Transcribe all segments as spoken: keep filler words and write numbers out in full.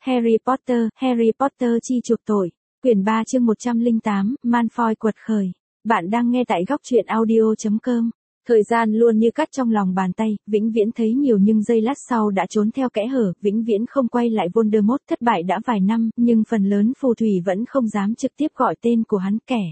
Harry Potter, Harry Potter chi chuộc tội. Quyển ba chương một trăm lẻ tám, Malfoy quật khởi. Bạn đang nghe tại góc truyện audio chấm com. Thời gian luôn như cắt trong lòng bàn tay, vĩnh viễn thấy nhiều nhưng giây lát sau đã trốn theo kẽ hở, vĩnh viễn không quay lại. Voldemort thất bại đã vài năm, nhưng phần lớn phù thủy vẫn không dám trực tiếp gọi tên của hắn, kẻ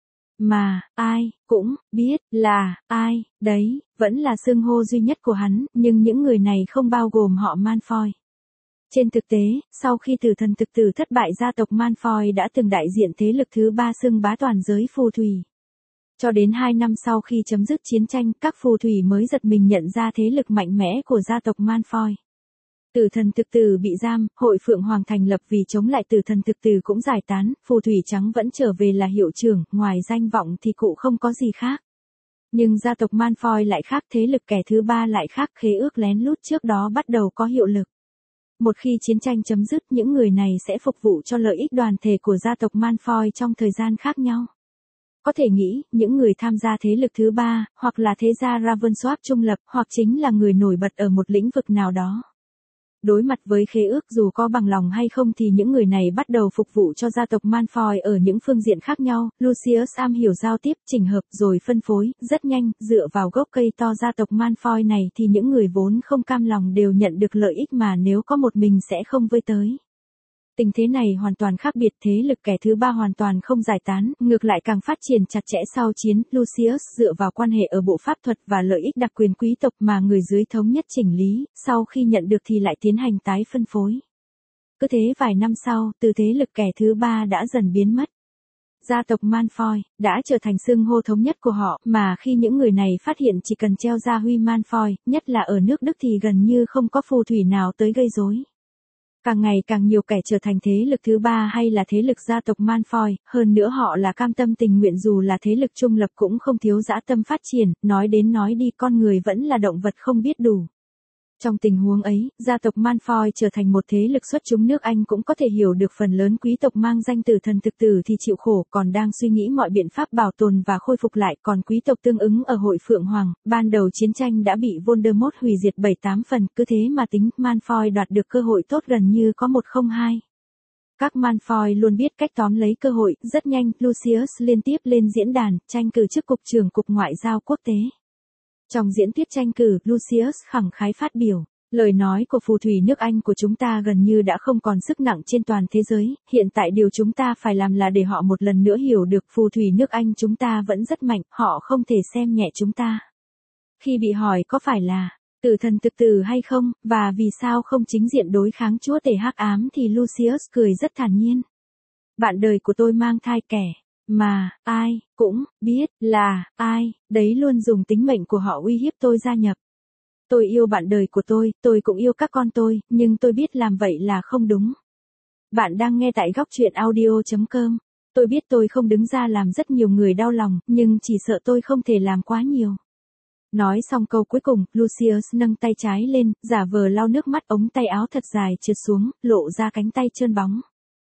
mà ai cũng biết là ai, đấy, vẫn là xưng hô duy nhất của hắn, nhưng những người này không bao gồm họ Malfoy. Trên thực tế, sau khi tử thần thực tử thất bại, gia tộc Malfoy đã từng đại diện thế lực thứ ba xưng bá toàn giới phù thủy. Cho đến hai năm sau khi chấm dứt chiến tranh, các phù thủy mới giật mình nhận ra thế lực mạnh mẽ của gia tộc Malfoy. Tử thần thực tử bị giam, hội Phượng Hoàng thành lập vì chống lại tử thần thực tử cũng giải tán, phù thủy trắng vẫn trở về là hiệu trưởng, ngoài danh vọng thì cụ không có gì khác. Nhưng gia tộc Malfoy lại khác, thế lực kẻ thứ ba lại khác, khế ước lén lút trước đó bắt đầu có hiệu lực. Một khi chiến tranh chấm dứt, những người này sẽ phục vụ cho lợi ích đoàn thể của gia tộc Malfoy trong thời gian khác nhau. Có thể nghĩ, những người tham gia thế lực thứ ba, hoặc là thế gia Ravensworth trung lập, hoặc chính là người nổi bật ở một lĩnh vực nào đó. Đối mặt với khế ước, dù có bằng lòng hay không thì những người này bắt đầu phục vụ cho gia tộc Malfoy ở những phương diện khác nhau. Lucius am hiểu giao tiếp, chỉnh hợp rồi phân phối, rất nhanh, dựa vào gốc cây to gia tộc Malfoy này thì những người vốn không cam lòng đều nhận được lợi ích mà nếu có một mình sẽ không với tới. Tình thế này hoàn toàn khác biệt, thế lực kẻ thứ ba hoàn toàn không giải tán, ngược lại càng phát triển chặt chẽ sau chiến. Lucius dựa vào quan hệ ở bộ pháp thuật và lợi ích đặc quyền quý tộc mà người dưới thống nhất chỉnh lý, sau khi nhận được thì lại tiến hành tái phân phối. Cứ thế vài năm sau, từ thế lực kẻ thứ ba đã dần biến mất. Gia tộc Malfoy đã trở thành xưng hô thống nhất của họ, mà khi những người này phát hiện chỉ cần treo ra huy Malfoy, nhất là ở nước Đức thì gần như không có phù thủy nào tới gây rối. Càng ngày càng nhiều kẻ trở thành thế lực thứ ba hay là thế lực gia tộc Malfoy, hơn nữa họ là cam tâm tình nguyện, dù là thế lực trung lập cũng không thiếu dã tâm phát triển, nói đến nói đi con người vẫn là động vật không biết đủ. Trong tình huống ấy, gia tộc Malfoy trở thành một thế lực xuất chúng nước Anh cũng có thể hiểu được phần lớn quý tộc mang danh tử thần thực tử thì chịu khổ, còn đang suy nghĩ mọi biện pháp bảo tồn và khôi phục lại, còn quý tộc tương ứng ở hội Phượng Hoàng, ban đầu chiến tranh đã bị Voldemort hủy diệt bảy tám phần, cứ thế mà tính, Malfoy đoạt được cơ hội tốt gần như có một không hai. Các Malfoy luôn biết cách tóm lấy cơ hội, rất nhanh, Lucius liên tiếp lên diễn đàn, tranh cử chức cục trưởng cục ngoại giao quốc tế. Trong diễn thuyết tranh cử, Lucius khẳng khái phát biểu, lời nói của phù thủy nước Anh của chúng ta gần như đã không còn sức nặng trên toàn thế giới, hiện tại điều chúng ta phải làm là để họ một lần nữa hiểu được phù thủy nước Anh chúng ta vẫn rất mạnh, họ không thể xem nhẹ chúng ta. Khi bị hỏi có phải là tử thần thực tử hay không, và vì sao không chính diện đối kháng chúa tể hắc ám thì Lucius cười rất thản nhiên. Bạn đời của tôi mang thai kẻ mà ai cũng biết là ai, đấy luôn dùng tính mệnh của họ uy hiếp tôi gia nhập. Tôi yêu bạn đời của tôi, tôi cũng yêu các con tôi, nhưng tôi biết làm vậy là không đúng. Bạn đang nghe tại góc truyện audio chấm com. Tôi biết tôi không đứng ra làm rất nhiều người đau lòng, nhưng chỉ sợ tôi không thể làm quá nhiều. Nói xong câu cuối cùng, Lucius nâng tay trái lên, giả vờ lau nước mắt, ống tay áo thật dài trượt xuống, lộ ra cánh tay trơn bóng.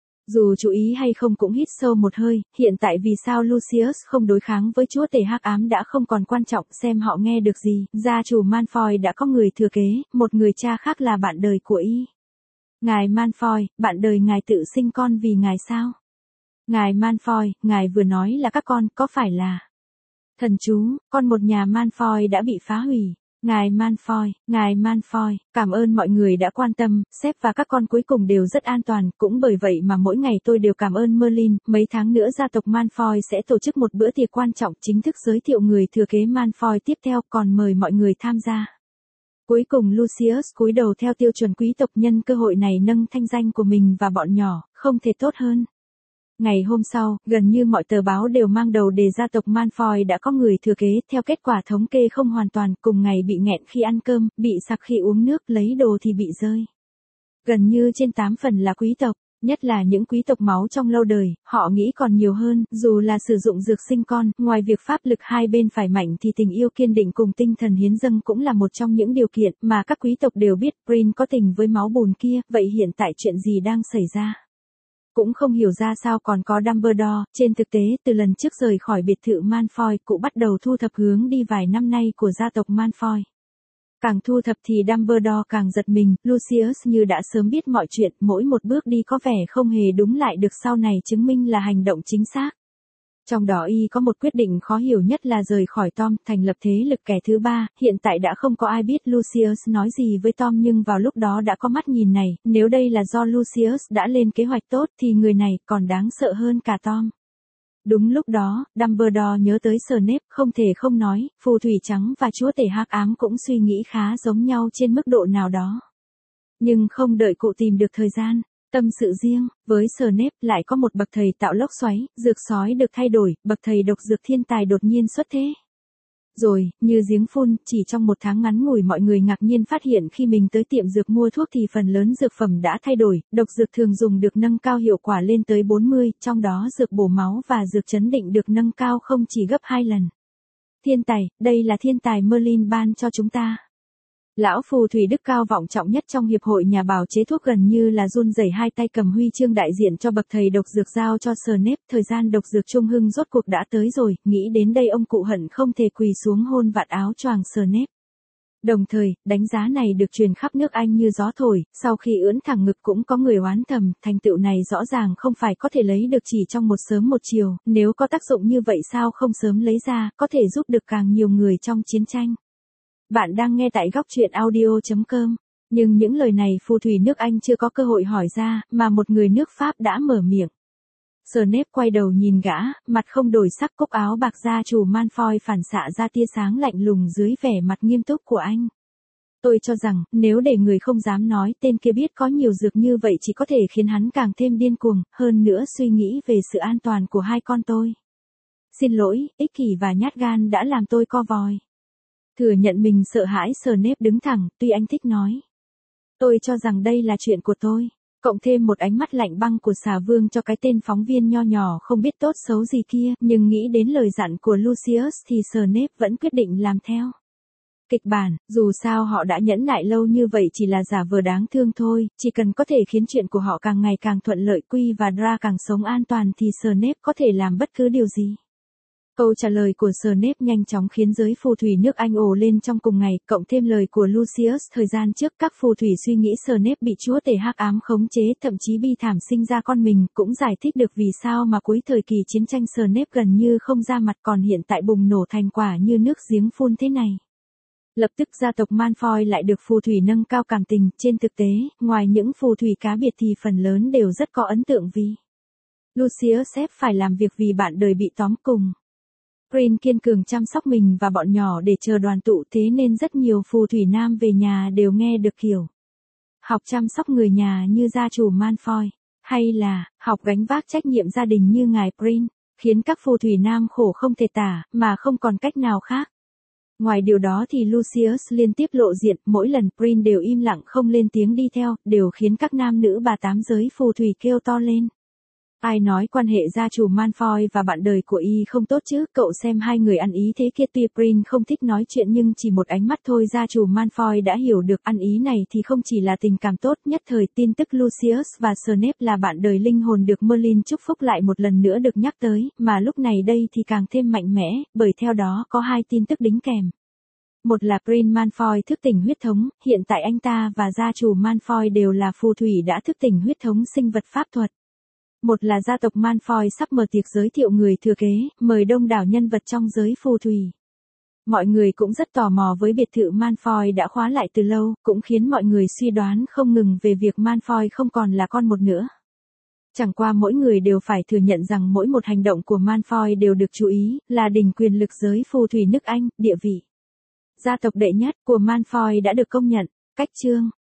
Dù chú ý hay không cũng hít sâu một hơi, hiện tại vì sao Lucius không đối kháng với chúa tể hắc ám đã không còn quan trọng, xem họ nghe được gì. Gia chủ Malfoy đã có người thừa kế, một người cha khác là bạn đời của y. Ngài Malfoy, bạn đời ngài tự sinh con vì ngài sao? Ngài Malfoy, ngài vừa nói là các con, có phải là thần chú, con một nhà Malfoy đã bị phá hủy. Ngài Malfoy, ngài Malfoy, cảm ơn mọi người đã quan tâm, sếp và các con cuối cùng đều rất an toàn, cũng bởi vậy mà mỗi ngày tôi đều cảm ơn Merlin, mấy tháng nữa gia tộc Malfoy sẽ tổ chức một bữa tiệc quan trọng chính thức giới thiệu người thừa kế Malfoy tiếp theo, còn mời mọi người tham gia. Cuối cùng Lucius cúi đầu theo tiêu chuẩn quý tộc, nhân cơ hội này nâng thanh danh của mình và bọn nhỏ, không thể tốt hơn. Ngày hôm sau, gần như mọi tờ báo đều mang đầu đề gia tộc Malfoy đã có người thừa kế, theo kết quả thống kê không hoàn toàn, cùng ngày bị nghẹn khi ăn cơm, bị sặc khi uống nước, lấy đồ thì bị rơi. Gần như trên tám phần là quý tộc, nhất là những quý tộc máu trong lâu đời, họ nghĩ còn nhiều hơn, dù là sử dụng dược sinh con, ngoài việc pháp lực hai bên phải mạnh thì tình yêu kiên định cùng tinh thần hiến dâng cũng là một trong những điều kiện mà các quý tộc đều biết. Prin có tình với máu bùn kia, vậy hiện tại chuyện gì đang xảy ra? Cũng không hiểu ra sao còn có Dumbledore. Trên thực tế, từ lần trước rời khỏi biệt thự Malfoy, cụ bắt đầu thu thập hướng đi vài năm nay của gia tộc Malfoy. Càng thu thập thì Dumbledore càng giật mình, Lucius như đã sớm biết mọi chuyện, mỗi một bước đi có vẻ không hề đúng lại được sau này chứng minh là hành động chính xác. Trong đó y có một quyết định khó hiểu nhất là rời khỏi Tom, thành lập thế lực kẻ thứ ba, hiện tại đã không có ai biết Lucius nói gì với Tom nhưng vào lúc đó đã có mắt nhìn này, nếu đây là do Lucius đã lên kế hoạch tốt thì người này còn đáng sợ hơn cả Tom. Đúng lúc đó, Dumbledore nhớ tới Snape, không thể không nói, phù thủy trắng và chúa tể hắc ám cũng suy nghĩ khá giống nhau trên mức độ nào đó. Nhưng không đợi cụ tìm được thời gian, tâm sự riêng, với Snape lại có một bậc thầy tạo lốc xoáy, dược sói được thay đổi, bậc thầy độc dược thiên tài đột nhiên xuất thế. Rồi, như giếng phun, chỉ trong một tháng ngắn ngủi mọi người ngạc nhiên phát hiện khi mình tới tiệm dược mua thuốc thì phần lớn dược phẩm đã thay đổi, độc dược thường dùng được nâng cao hiệu quả lên tới bốn mươi, trong đó dược bổ máu và dược chấn định được nâng cao không chỉ gấp hai lần. Thiên tài, đây là thiên tài Merlin ban cho chúng ta. Lão phù thủy đức cao vọng trọng nhất trong hiệp hội nhà bào chế thuốc gần như là run rẩy hai tay cầm huy chương đại diện cho bậc thầy độc dược giao cho Snape, thời gian độc dược trung hưng rốt cuộc đã tới rồi, nghĩ đến đây ông cụ hận không thể quỳ xuống hôn vạt áo choàng Snape. Đồng thời, đánh giá này được truyền khắp nước Anh như gió thổi, sau khi ưỡn thẳng ngực cũng có người oán thầm, thành tựu này rõ ràng không phải có thể lấy được chỉ trong một sớm một chiều, nếu có tác dụng như vậy sao không sớm lấy ra, có thể giúp được càng nhiều người trong chiến tranh. Bạn đang nghe tại góc truyện audio chấm com. Nhưng những lời này phù thủy nước Anh chưa có cơ hội hỏi ra, mà một người nước Pháp đã mở miệng. Snape quay đầu nhìn gã, mặt không đổi sắc, cúc áo bạc gia chủ Malfoy phản xạ ra tia sáng lạnh lùng dưới vẻ mặt nghiêm túc của anh. Tôi cho rằng, nếu để người không dám nói tên kia biết có nhiều dược như vậy chỉ có thể khiến hắn càng thêm điên cuồng, hơn nữa suy nghĩ về sự an toàn của hai con tôi. Xin lỗi, ích kỷ và nhát gan đã làm tôi co vòi. Thừa nhận mình sợ hãi, Snape đứng thẳng, tuy anh thích nói. Tôi cho rằng đây là chuyện của tôi. Cộng thêm một ánh mắt lạnh băng của xà vương cho cái tên phóng viên nho nhỏ không biết tốt xấu gì kia, nhưng nghĩ đến lời dặn của Lucius thì Snape vẫn quyết định làm theo. Kịch bản, dù sao họ đã nhẫn nại lâu như vậy chỉ là giả vờ đáng thương thôi, chỉ cần có thể khiến chuyện của họ càng ngày càng thuận lợi, Quy và Dra càng sống an toàn thì Snape có thể làm bất cứ điều gì. Câu trả lời của Snape nhanh chóng khiến giới phù thủy nước Anh ồ lên trong cùng ngày, cộng thêm lời của Lucius thời gian trước, các phù thủy suy nghĩ Snape bị chúa tể hắc ám khống chế, thậm chí bi thảm sinh ra con mình, cũng giải thích được vì sao mà cuối thời kỳ chiến tranh Snape gần như không ra mặt, còn hiện tại bùng nổ thành quả như nước giếng phun thế này. Lập tức gia tộc Malfoy lại được phù thủy nâng cao cảm tình, trên thực tế, ngoài những phù thủy cá biệt thì phần lớn đều rất có ấn tượng vì Lucius ép phải làm việc vì bạn đời bị tóm cùng. Prin kiên cường chăm sóc mình và bọn nhỏ để chờ đoàn tụ, thế nên rất nhiều phù thủy nam về nhà đều nghe được kiểu học chăm sóc người nhà như gia chủ Malfoy, hay là học gánh vác trách nhiệm gia đình như ngài Prin, khiến các phù thủy nam khổ không thể tả, mà không còn cách nào khác. Ngoài điều đó thì Lucius liên tiếp lộ diện, mỗi lần Prin đều im lặng không lên tiếng đi theo, đều khiến các nam nữ bà tám giới phù thủy kêu to lên. Ai nói quan hệ gia chủ Malfoy và bạn đời của y không tốt chứ, cậu xem hai người ăn ý thế kia, tuy Prin không thích nói chuyện nhưng chỉ một ánh mắt thôi gia chủ Malfoy đã hiểu được ăn ý này thì không chỉ là tình cảm tốt. Nhất thời tin tức Lucius và Snape là bạn đời linh hồn được Merlin chúc phúc lại một lần nữa được nhắc tới, mà lúc này đây thì càng thêm mạnh mẽ, bởi theo đó có hai tin tức đính kèm. Một là Prin Malfoy thức tỉnh huyết thống, hiện tại anh ta và gia chủ Malfoy đều là phù thủy đã thức tỉnh huyết thống sinh vật pháp thuật. Một là gia tộc Malfoy sắp mở tiệc giới thiệu người thừa kế, mời đông đảo nhân vật trong giới phù thủy. Mọi người cũng rất tò mò với biệt thự Malfoy đã khóa lại từ lâu, cũng khiến mọi người suy đoán không ngừng về việc Malfoy không còn là con một nữa. Chẳng qua mỗi người đều phải thừa nhận rằng mỗi một hành động của Malfoy đều được chú ý, là đỉnh quyền lực giới phù thủy nước Anh, địa vị gia tộc đệ nhất của Malfoy đã được công nhận. Cách chương